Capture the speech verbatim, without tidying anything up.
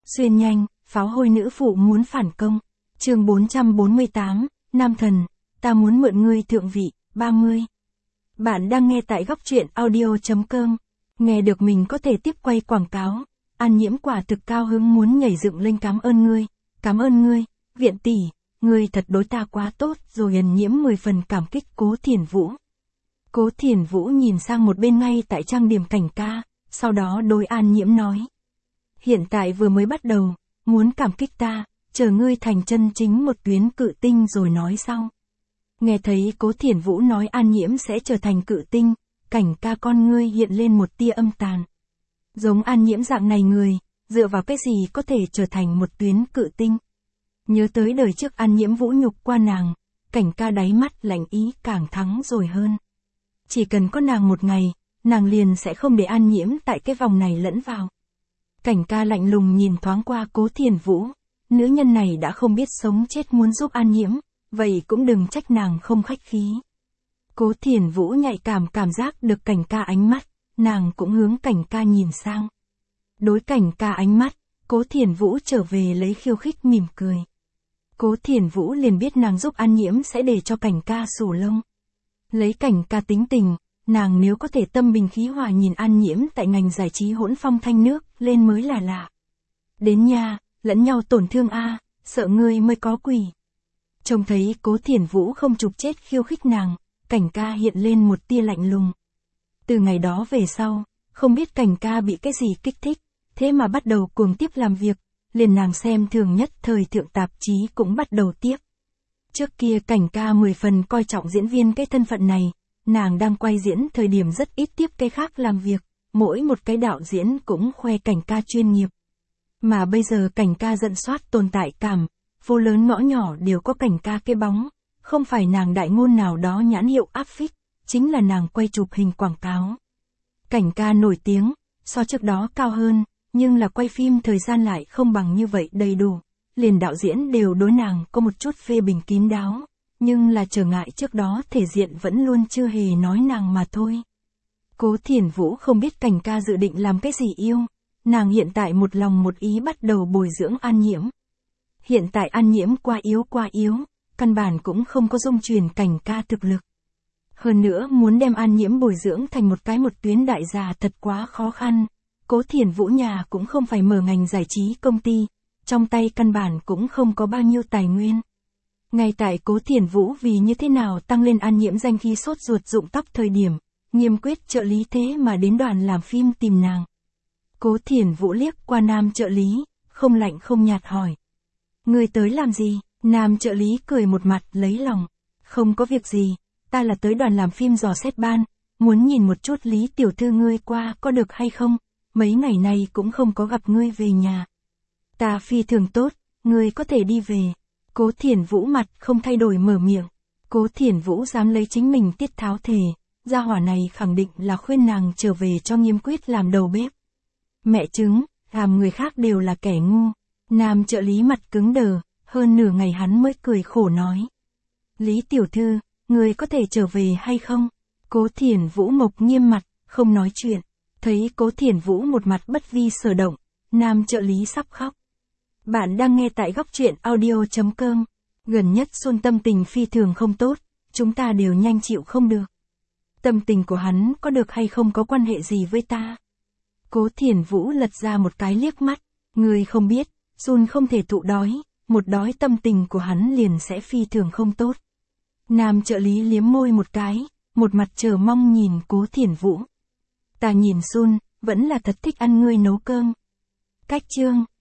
Xuyên nhanh, pháo hôi nữ phụ muốn phản công. Chương bốn trăm bốn mươi tám, Nam thần, ta muốn mượn ngươi thượng vị, ba mươi. Bạn đang nghe tại góc truyện audio.com. Nghe được mình có thể tiếp quay quảng cáo. An Nhiễm quả thực cao hứng muốn nhảy dựng lên cảm ơn ngươi. Cảm ơn ngươi, Viện tỷ, ngươi thật đối ta quá tốt rồi. An Nhiễm mười phần cảm kích Cố Thiển Vũ. Cố Thiển Vũ nhìn sang một bên ngay tại trang điểm cảnh ca, sau đó đối An Nhiễm nói. Hiện tại vừa mới bắt đầu, muốn cảm kích ta, chờ ngươi thành chân chính một tuyến cự tinh rồi nói sau. Nghe thấy Cố Thiển Vũ nói An Nhiễm sẽ trở thành cự tinh, cảnh ca con ngươi hiện lên một tia âm tàn. Giống An Nhiễm dạng này người, dựa vào cái gì có thể trở thành một tuyến cự tinh. Nhớ tới đời trước An Nhiễm vũ nhục qua nàng, cảnh ca đáy mắt lạnh ý càng thắng rồi hơn. Chỉ cần có nàng một ngày, nàng liền sẽ không để An Nhiễm tại cái vòng này lẫn vào. Cảnh ca lạnh lùng nhìn thoáng qua Cố Thiển Vũ, nữ nhân này đã không biết sống chết muốn giúp An Nhiễm, vậy cũng đừng trách nàng không khách khí. Cố Thiển Vũ nhạy cảm cảm giác được cảnh ca ánh mắt, nàng cũng hướng cảnh ca nhìn sang. Đối cảnh ca ánh mắt, Cố Thiển Vũ trở về lấy khiêu khích mỉm cười. Cố Thiển Vũ liền biết nàng giúp An Nhiễm sẽ để cho cảnh ca sù lông. Lấy cảnh ca tính tình, nàng nếu có thể tâm bình khí hòa nhìn An Nhiễm tại ngành giải trí hỗn phong thanh nước lên mới là lạ. Đến nha, lẫn nhau tổn thương a, sợ ngươi mới có quỷ. Trông thấy Cố Thiển Vũ không chụp chết khiêu khích nàng, cảnh ca hiện lên một tia lạnh lùng. Từ ngày đó về sau, không biết cảnh ca bị cái gì kích thích, thế mà bắt đầu cuồng tiếp làm việc, liền nàng xem thường nhất thời thượng tạp chí cũng bắt đầu tiếp. Trước kia cảnh ca mười phần coi trọng diễn viên cái thân phận này, nàng đang quay diễn thời điểm rất ít tiếp cái khác làm việc, mỗi một cái đạo diễn cũng khoe cảnh ca chuyên nghiệp. Mà bây giờ cảnh ca giận soát tồn tại cảm, phố lớn ngõ nhỏ đều có cảnh ca cái bóng, không phải nàng đại ngôn nào đó nhãn hiệu áp phích, chính là nàng quay chụp hình quảng cáo. Cảnh ca nổi tiếng, so trước đó cao hơn, nhưng là quay phim thời gian lại không bằng như vậy đầy đủ, liền đạo diễn đều đối nàng có một chút phê bình kín đáo, nhưng là trở ngại trước đó thể diện vẫn luôn chưa hề nói nàng mà thôi. Cố Thiển Vũ không biết cảnh ca dự định làm cái gì yêu, nàng hiện tại một lòng một ý bắt đầu bồi dưỡng An Nhiễm. Hiện tại An Nhiễm qua yếu qua yếu, căn bản cũng không có dung truyền cảnh ca thực lực. Hơn nữa muốn đem An Nhiễm bồi dưỡng thành một cái một tuyến đại gia thật quá khó khăn. Cố Thiển Vũ nhà cũng không phải mở ngành giải trí công ty, trong tay căn bản cũng không có bao nhiêu tài nguyên. Ngay tại Cố Thiển Vũ vì như thế nào tăng lên An Nhiễm danh khí sốt ruột rụng tóc thời điểm, Nghiêm Quyết trợ lý thế mà đến đoàn làm phim tìm nàng. Cố Thiển Vũ liếc qua nam trợ lý, không lạnh không nhạt hỏi. Ngươi tới làm gì? Nam trợ lý cười một mặt lấy lòng. Không có việc gì, ta là tới đoàn làm phim dò xét ban, muốn nhìn một chút Lý tiểu thư ngươi qua có được hay không, mấy ngày nay cũng không có gặp ngươi về nhà. Ta phi thường tốt, ngươi có thể đi về. Cố Thiển Vũ mặt không thay đổi mở miệng. Cố Thiển Vũ dám lấy chính mình tiết tháo thề, gia hỏa này khẳng định là khuyên nàng trở về cho Nghiêm Quyết làm đầu bếp. Mẹ chứng, làm người khác đều là kẻ ngu. Nam trợ lý mặt cứng đờ, hơn nửa ngày hắn mới cười khổ nói. Lý tiểu thư, người có thể trở về hay không? Cố Thiển Vũ mộc nghiêm mặt, không nói chuyện. Thấy Cố Thiển Vũ một mặt bất vi sở động, nam trợ lý sắp khóc. Bạn đang nghe tại góc truyện audio.com. Gần nhất Xuân tâm tình phi thường không tốt, chúng ta đều nhanh chịu không được. Tâm tình của hắn có được hay không có quan hệ gì với ta? Cố Thiển Vũ lật ra một cái liếc mắt, người không biết, Xuân không thể thụ đói, một đói tâm tình của hắn liền sẽ phi thường không tốt. Nam trợ lý liếm môi một cái, một mặt chờ mong nhìn Cố Thiển Vũ. Ta nhìn Xuân, vẫn là thật thích ăn ngươi nấu cơm. Cách chương,